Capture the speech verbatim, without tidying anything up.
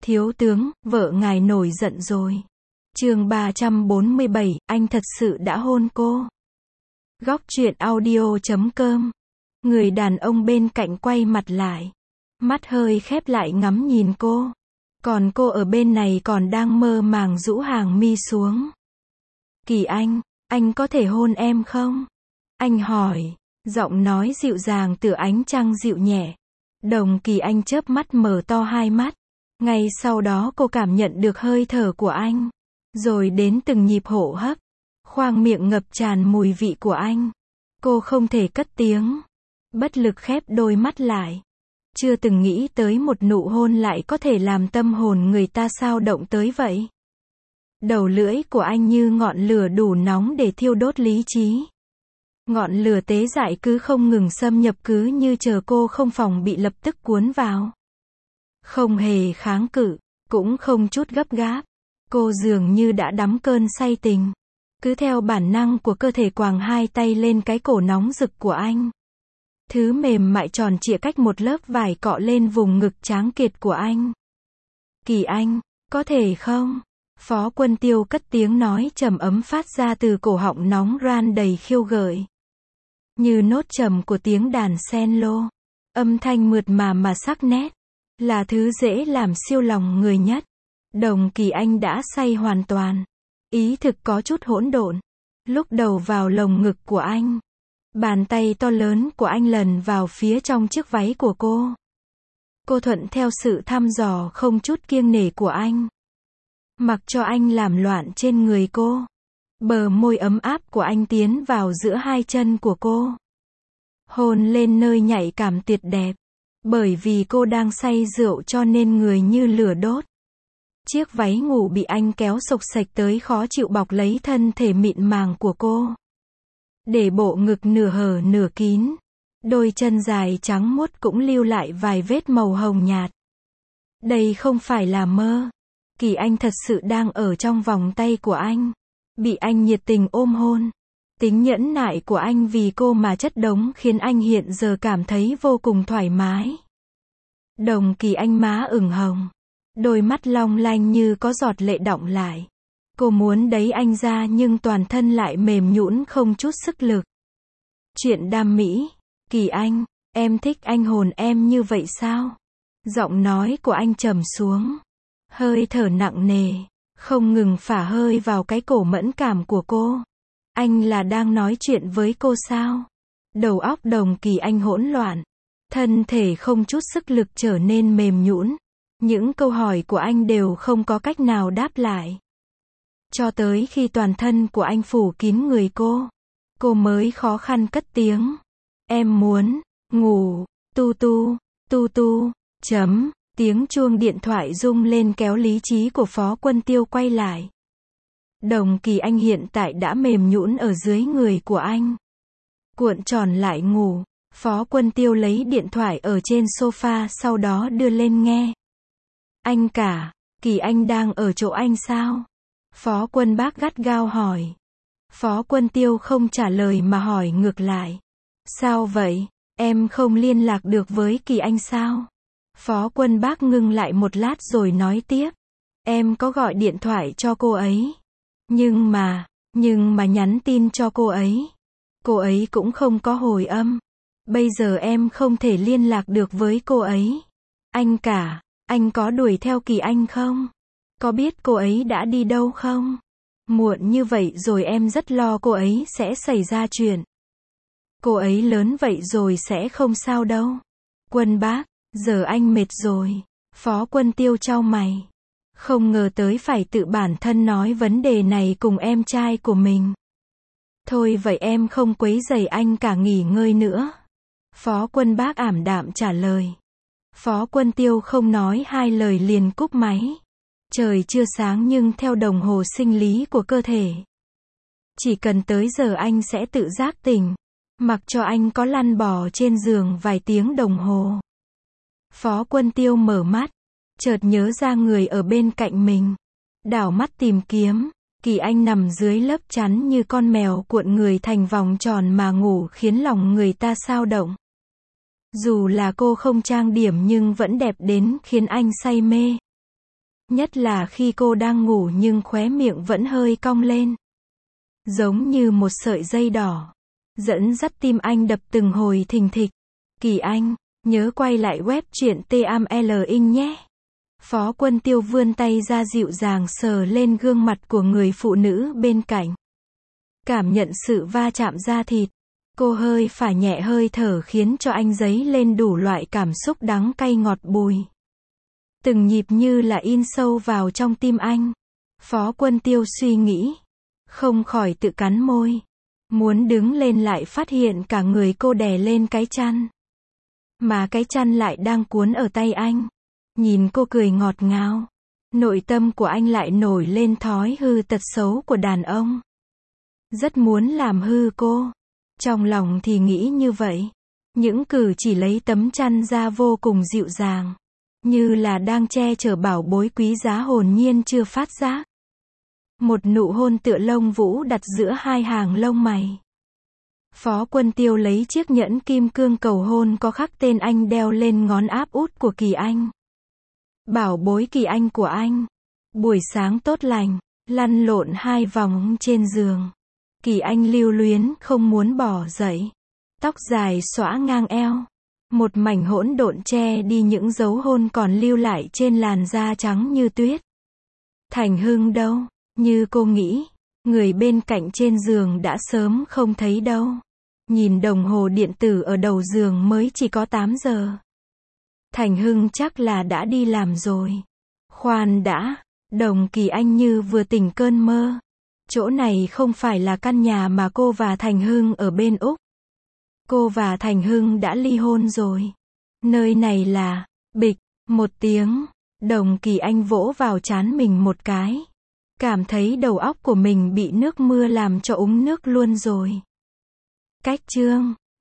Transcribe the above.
Thiếu tướng, vợ ngài nổi giận rồi. Chương ba trăm bốn mươi bảy, anh thật sự đã hôn cô. Góc truyện audio chấm com. Người đàn ông bên cạnh quay mặt lại. Mắt hơi khép lại ngắm nhìn cô. Còn cô ở bên này còn đang mơ màng rũ hàng mi xuống. Kỳ Anh, anh có thể hôn em không? Anh hỏi, giọng nói dịu dàng từ ánh trăng dịu nhẹ. Đồng Kỳ Anh chớp mắt mở to hai mắt. Ngay sau đó cô cảm nhận được hơi thở của anh. Rồi đến từng nhịp hô hấp. Khoang miệng ngập tràn mùi vị của anh. Cô không thể cất tiếng. Bất lực khép đôi mắt lại. Chưa từng nghĩ tới một nụ hôn lại có thể làm tâm hồn người ta xao động tới vậy. Đầu lưỡi của anh như ngọn lửa đủ nóng để thiêu đốt lý trí. Ngọn lửa tế dại cứ không ngừng xâm nhập, cứ như chờ cô không phòng bị lập tức cuốn vào. Không hề kháng cự, cũng không chút gấp gáp. Cô dường như đã đắm cơn say tình. Cứ theo bản năng của cơ thể quàng hai tay lên cái cổ nóng rực của anh. Thứ mềm mại tròn trịa cách một lớp vải cọ lên vùng ngực tráng kiệt của anh. Kỳ Anh, có thể không? Phó Quân Tiêu cất tiếng nói trầm ấm phát ra từ cổ họng nóng ran đầy khiêu gợi. Như nốt trầm của tiếng đàn cello. Âm thanh mượt mà mà sắc nét. Là thứ dễ làm siêu lòng người nhất. Đồng Kỳ Anh đã say hoàn toàn. Ý thực có chút hỗn độn. Lúc đầu vào lồng ngực của anh. Bàn tay to lớn của anh lần vào phía trong chiếc váy của cô. Cô thuận theo sự thăm dò không chút kiêng nể của anh. Mặc cho anh làm loạn trên người cô. Bờ môi ấm áp của anh tiến vào giữa hai chân của cô. Hôn lên nơi nhạy cảm tuyệt đẹp. Bởi vì cô đang say rượu cho nên người như lửa đốt. Chiếc váy ngủ bị anh kéo xộc xệch tới khó chịu bọc lấy thân thể mịn màng của cô. Để bộ ngực nửa hở nửa kín. Đôi chân dài trắng muốt cũng lưu lại vài vết màu hồng nhạt. Đây không phải là mơ. Kỳ Anh thật sự đang ở trong vòng tay của anh. Bị anh nhiệt tình ôm hôn. Tính nhẫn nại của anh vì cô mà chất đống khiến anh hiện giờ cảm thấy vô cùng thoải mái. Đồng Kỳ Anh má ửng hồng. Đôi mắt long lanh như có giọt lệ đọng lại. Cô muốn đẩy anh ra nhưng toàn thân lại mềm nhũn không chút sức lực. Chuyện đam mỹ. Kỳ Anh, em thích anh hôn em như vậy sao? Giọng nói của anh trầm xuống. Hơi thở nặng nề. Không ngừng phả hơi vào cái cổ mẫn cảm của cô. Anh là đang nói chuyện với cô sao? Đầu óc Đồng Kỳ Anh hỗn loạn. Thân thể không chút sức lực trở nên mềm nhũn. Những câu hỏi của anh đều không có cách nào đáp lại. Cho tới khi toàn thân của anh phủ kín người cô. Cô mới khó khăn cất tiếng. Em muốn ngủ. Tu tu, tu tu, chấm. Tiếng chuông điện thoại rung lên kéo lý trí của Phó Quân Tiêu quay lại. Đồng Kỳ Anh hiện tại đã mềm nhũn ở dưới người của anh. Cuộn tròn lại ngủ. Phó Quân Tiêu lấy điện thoại ở trên sofa sau đó đưa lên nghe. Anh cả, Kỳ Anh đang ở chỗ anh sao? Phó Quân Bác gắt gao hỏi. Phó Quân Tiêu không trả lời mà hỏi ngược lại. Sao vậy? Em không liên lạc được với Kỳ Anh sao? Phó Quân Bác ngưng lại một lát rồi nói tiếp. Em có gọi điện thoại cho cô ấy. Nhưng mà, nhưng mà nhắn tin cho cô ấy. Cô ấy cũng không có hồi âm. Bây giờ em không thể liên lạc được với cô ấy. Anh cả, anh có đuổi theo Kỳ Anh không? Có biết cô ấy đã đi đâu không? Muộn như vậy rồi em rất lo cô ấy sẽ xảy ra chuyện. Cô ấy lớn vậy rồi sẽ không sao đâu. Quân Bác, giờ anh mệt rồi. Phó Quân Tiêu chau mày. Không ngờ tới phải tự bản thân nói vấn đề này cùng em trai của mình. Thôi vậy em không quấy rầy anh cả nghỉ ngơi nữa. Phó Quân Bác ảm đạm trả lời. Phó Quân Tiêu không nói hai lời liền cúp máy. Trời chưa sáng nhưng theo đồng hồ sinh lý của cơ thể. Chỉ cần tới giờ anh sẽ tự giác tỉnh. Mặc cho anh có lăn bò trên giường vài tiếng đồng hồ. Phó Quân Tiêu mở mắt. Chợt nhớ ra người ở bên cạnh mình. Đảo mắt tìm kiếm. Kỳ Anh nằm dưới lớp chắn như con mèo cuộn người thành vòng tròn mà ngủ khiến lòng người ta xao động. Dù là cô không trang điểm nhưng vẫn đẹp đến khiến anh say mê. Nhất là khi cô đang ngủ nhưng khóe miệng vẫn hơi cong lên. Giống như một sợi dây đỏ. Dẫn dắt tim anh đập từng hồi thình thịch. Kỳ Anh, nhớ quay lại web truyện T A M L ing nhé. Phó Quân Tiêu vươn tay ra dịu dàng sờ lên gương mặt của người phụ nữ bên cạnh. Cảm nhận sự va chạm da thịt. Cô hơi phả nhẹ hơi thở khiến cho anh dấy lên đủ loại cảm xúc đắng cay ngọt bùi. Từng nhịp như là in sâu vào trong tim anh. Phó Quân Tiêu suy nghĩ. Không khỏi tự cắn môi. Muốn đứng lên lại phát hiện cả người cô đè lên cái chăn. Mà cái chăn lại đang cuốn ở tay anh. Nhìn cô cười ngọt ngào. Nội tâm của anh lại nổi lên thói hư tật xấu của đàn ông. Rất muốn làm hư cô. Trong lòng thì nghĩ như vậy. Những cử chỉ lấy tấm chăn ra vô cùng dịu dàng. Như là đang che chở bảo bối quý giá hồn nhiên chưa phát giác. Một nụ hôn tựa lông vũ đặt giữa hai hàng lông mày. Phó Quân Tiêu lấy chiếc nhẫn kim cương cầu hôn có khắc tên anh đeo lên ngón áp út của Kỳ Anh. Bảo bối Kỳ Anh của anh. Buổi sáng tốt lành, lăn lộn hai vòng trên giường. Kỳ Anh lưu luyến không muốn bỏ dậy. Tóc dài xõa ngang eo. Một mảnh hỗn độn che đi những dấu hôn còn lưu lại trên làn da trắng như tuyết. Thành Hưng đâu? Như cô nghĩ, người bên cạnh trên giường đã sớm không thấy đâu. Nhìn đồng hồ điện tử ở đầu giường mới chỉ có tám giờ. Thành Hưng chắc là đã đi làm rồi. Khoan đã, Đồng Kỳ Anh như vừa tỉnh cơn mơ. Chỗ này không phải là căn nhà mà cô và Thành Hưng ở bên Úc. Cô và Thành Hưng đã ly hôn rồi. Nơi này là, bịch, một tiếng, Đồng Kỳ Anh vỗ vào trán mình một cái. Cảm thấy đầu óc của mình bị nước mưa làm cho úng nước luôn rồi. Cách chương